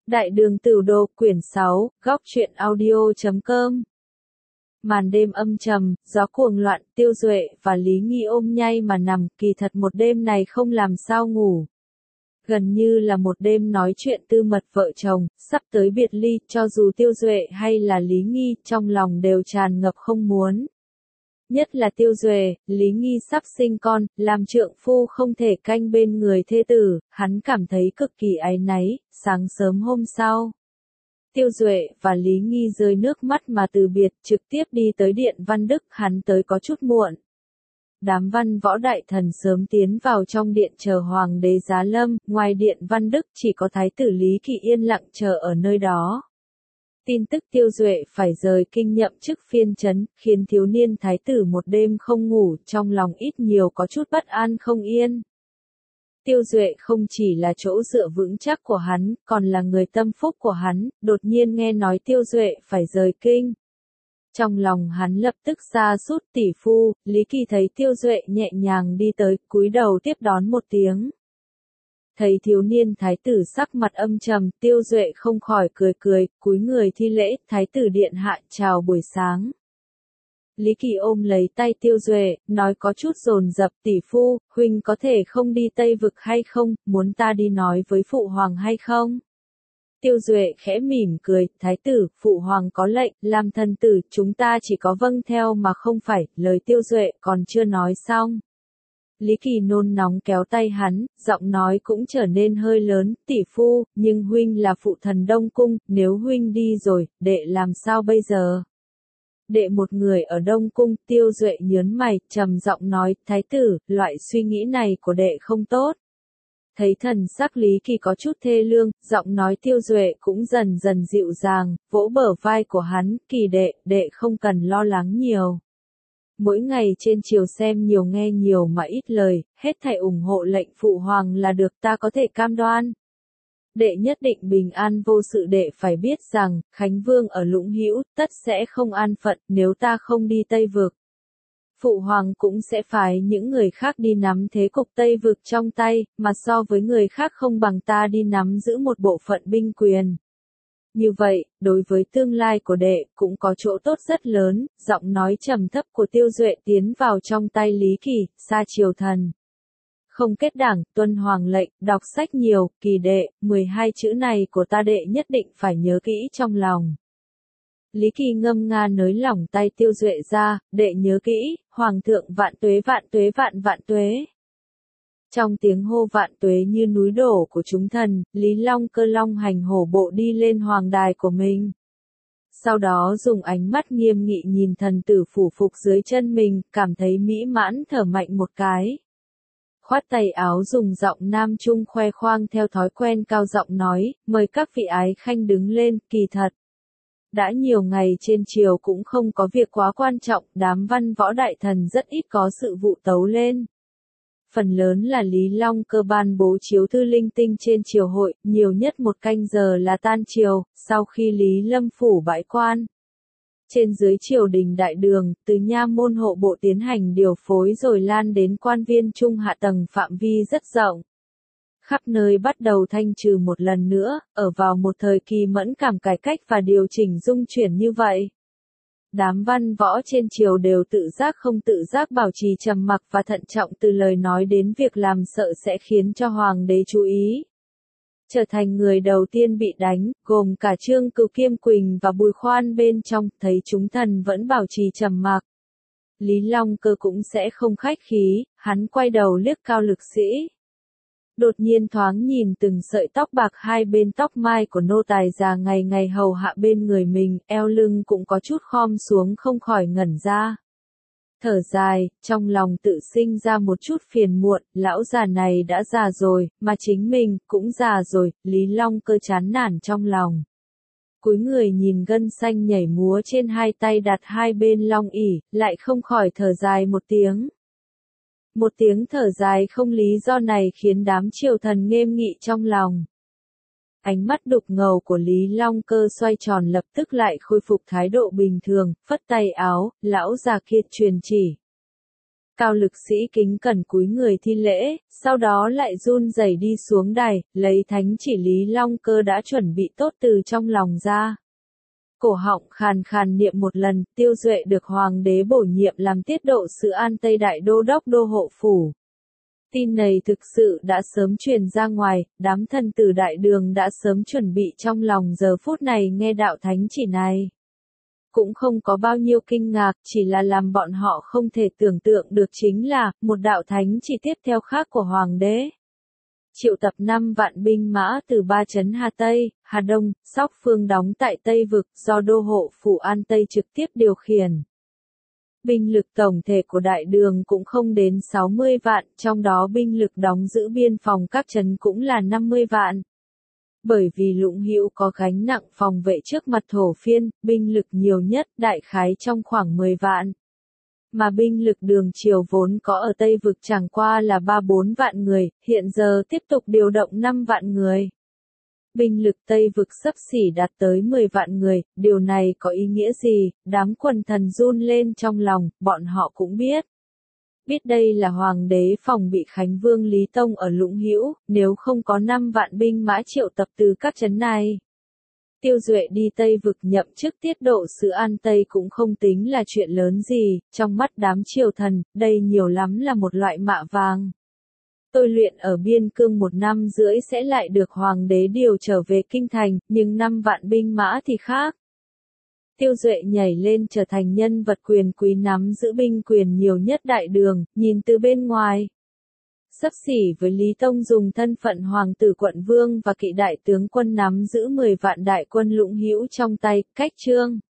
Đại đường Tửu Đồ quyển 6, góc truyện audio.com. Màn đêm âm trầm, gió cuồng loạn, Tiêu Duệ và Lý Nghi ôm nhay mà nằm, kỳ thật một đêm này không làm sao ngủ. Gần như là một đêm nói chuyện tư mật vợ chồng, sắp tới biệt ly, cho dù Tiêu Duệ hay là Lý Nghi, trong lòng đều tràn ngập không muốn. Nhất là Tiêu Duệ, Lý Nghi sắp sinh con, làm trượng phu không thể canh bên người thê tử, hắn cảm thấy cực kỳ áy náy. Sáng sớm hôm sau, Tiêu Duệ và Lý Nghi rơi nước mắt mà từ biệt, trực tiếp đi tới Điện Văn Đức, hắn tới có chút muộn. Đám văn võ đại thần sớm tiến vào trong điện chờ Hoàng đế giá lâm, ngoài Điện Văn Đức chỉ có Thái tử Lý Kỳ yên lặng chờ ở nơi đó. Tin tức Tiêu Duệ phải rời kinh nhậm chức phiên trấn, khiến thiếu niên thái tử một đêm không ngủ, trong lòng ít nhiều có chút bất an không yên. Tiêu Duệ không chỉ là chỗ dựa vững chắc của hắn, còn là người tâm phúc của hắn, đột nhiên nghe nói Tiêu Duệ phải rời kinh. Trong lòng hắn lập tức sa sút tỷ phu, Lý Kỳ thấy Tiêu Duệ nhẹ nhàng đi tới, cúi đầu tiếp đón một tiếng. Thấy thiếu niên thái tử sắc mặt âm trầm, Tiêu Duệ không khỏi cười cười, cúi người thi lễ, thái tử điện hạ chào buổi sáng. Lý Kỳ ôm lấy tay Tiêu Duệ, nói có chút dồn dập, tỷ phu, huynh có thể không đi Tây Vực hay không, muốn ta đi nói với phụ hoàng hay không? Tiêu Duệ khẽ mỉm cười, thái tử, phụ hoàng có lệnh, làm thần tử, chúng ta chỉ có vâng theo mà không phải, lời Tiêu Duệ còn chưa nói xong. Lý Kỳ nôn nóng kéo tay hắn, giọng nói cũng trở nên hơi lớn, tỷ phu, nhưng huynh là phụ thần Đông Cung, nếu huynh đi rồi, đệ làm sao bây giờ? Đệ một người ở Đông Cung, Tiêu Duệ nhớn mày, trầm giọng nói, thái tử, loại suy nghĩ này của đệ không tốt. Thấy thần sắc Lý Kỳ có chút thê lương, giọng nói Tiêu Duệ cũng dần dần dịu dàng, vỗ bờ vai của hắn, Kỳ đệ không cần lo lắng nhiều. Mỗi ngày trên triều xem nhiều nghe nhiều mà ít lời, hết thảy ủng hộ lệnh phụ hoàng là được, ta có thể cam đoan. Đệ nhất định bình an vô sự, đệ phải biết rằng, Khánh Vương ở Lũng Hữu tất sẽ không an phận nếu ta không đi Tây Vực. Phụ hoàng cũng sẽ phái những người khác đi nắm thế cục Tây Vực trong tay, mà so với người khác không bằng ta đi nắm giữ một bộ phận binh quyền. Như vậy, đối với tương lai của đệ, cũng có chỗ tốt rất lớn, giọng nói trầm thấp của Tiêu Duệ tiến vào trong tay Lý Kỳ, xa triều thần. Không kết đảng, tuân hoàng lệnh, đọc sách nhiều, Kỳ đệ, 12 chữ này của ta đệ nhất định phải nhớ kỹ trong lòng. Lý Kỳ ngâm nga nới lỏng tay Tiêu Duệ ra, đệ nhớ kỹ, hoàng thượng vạn tuế vạn tuế vạn vạn tuế. Trong tiếng hô vạn tuế như núi đổ của chúng thần, Lý Long Cơ long hành hổ bộ đi lên hoàng đài của mình. Sau đó dùng ánh mắt nghiêm nghị nhìn thần tử phủ phục dưới chân mình, cảm thấy mỹ mãn thở mạnh một cái. Khoát tay áo dùng giọng nam trung khoe khoang theo thói quen cao giọng nói, mời các vị ái khanh đứng lên, kỳ thật. Đã nhiều ngày trên triều cũng không có việc quá quan trọng, đám văn võ đại thần rất ít có sự vụ tấu lên. Phần lớn là Lý Long Cơ ban bố chiếu thư linh tinh trên triều hội, nhiều nhất một canh giờ là tan triều, sau khi Lý Lâm phủ bãi quan. Trên dưới triều đình đại đường, từ nha môn hộ bộ tiến hành điều phối rồi lan đến quan viên trung hạ tầng phạm vi rất rộng. Khắp nơi bắt đầu thanh trừ một lần nữa, ở vào một thời kỳ mẫn cảm cải cách và điều chỉnh dung chuyển như vậy. Đám văn võ trên triều đều tự giác không tự giác bảo trì trầm mặc và thận trọng từ lời nói đến việc làm, sợ sẽ khiến cho hoàng đế chú ý. Trở thành người đầu tiên bị đánh, gồm cả Trương Cửu, Kiêm Quỳnh và Bùi Khoan bên trong, thấy chúng thần vẫn bảo trì trầm mặc. Lý Long Cơ cũng sẽ không khách khí, hắn quay đầu liếc Cao Lực Sĩ. Đột nhiên thoáng nhìn từng sợi tóc bạc hai bên tóc mai của nô tài già ngày ngày hầu hạ bên người mình, eo lưng cũng có chút khom xuống, không khỏi ngẩn ra. Thở dài, trong lòng tự sinh ra một chút phiền muộn, lão già này đã già rồi, mà chính mình cũng già rồi, Lý Long Cơ chán nản trong lòng. Cúi người nhìn gân xanh nhảy múa trên hai tay đặt hai bên long ỷ, lại không khỏi thở dài một tiếng. Một tiếng thở dài không lý do này khiến đám triều thần nghiêm nghị trong lòng. Ánh mắt đục ngầu của Lý Long Cơ xoay tròn, lập tức lại khôi phục thái độ bình thường, phất tay áo, lão già kia truyền chỉ. Cao Lực Sĩ kính cẩn cúi người thi lễ, sau đó lại run rẩy đi xuống đài, lấy thánh chỉ Lý Long Cơ đã chuẩn bị tốt từ trong lòng ra. Cổ họng khàn khàn niệm một lần, Tiêu Duệ được hoàng đế bổ nhiệm làm tiết độ sử An Tây Đại Đô đốc đô hộ phủ. Tin này thực sự đã sớm truyền ra ngoài, đám thân tử đại đường đã sớm chuẩn bị trong lòng giờ phút này nghe đạo thánh chỉ này. Cũng không có bao nhiêu kinh ngạc, chỉ là làm bọn họ không thể tưởng tượng được chính là, một đạo thánh chỉ tiếp theo khác của hoàng đế. Triệu tập 5 vạn binh mã từ 3 trấn Hà Tây, Hà Đông, Sóc Phương đóng tại Tây Vực do đô hộ phủ An Tây trực tiếp điều khiển. Binh lực tổng thể của đại đường cũng không đến 60 vạn, trong đó binh lực đóng giữ biên phòng các trấn cũng là 50 vạn. Bởi vì Lũng Hữu có gánh nặng phòng vệ trước mặt thổ phiên, binh lực nhiều nhất đại khái trong khoảng 10 vạn. Mà binh lực đường triều vốn có ở Tây Vực chẳng qua là 3-4 vạn người, hiện giờ tiếp tục điều động 5 vạn người. Binh lực Tây Vực xấp xỉ đạt tới 10 vạn người, điều này có ý nghĩa gì, đám quần thần run lên trong lòng, bọn họ cũng biết. Biết đây là hoàng đế phòng bị Khánh Vương Lý Tông ở Lũng Hữu, nếu không có 5 vạn binh mã triệu tập từ các trấn này. Tiêu Duệ đi Tây Vực nhậm chức tiết độ sử An Tây cũng không tính là chuyện lớn gì, trong mắt đám triều thần, đây nhiều lắm là một loại mạ vàng. Tôi luyện ở biên cương 1 năm rưỡi sẽ lại được hoàng đế điều trở về kinh thành, nhưng 5 vạn binh mã thì khác. Tiêu Duệ nhảy lên trở thành nhân vật quyền quý nắm giữ binh quyền nhiều nhất đại đường, nhìn từ bên ngoài. Xấp xỉ với Lý Tông dùng thân phận hoàng tử quận vương và kỵ đại tướng quân nắm giữ 10 vạn đại quân Lũng Hữu trong tay, cách trương.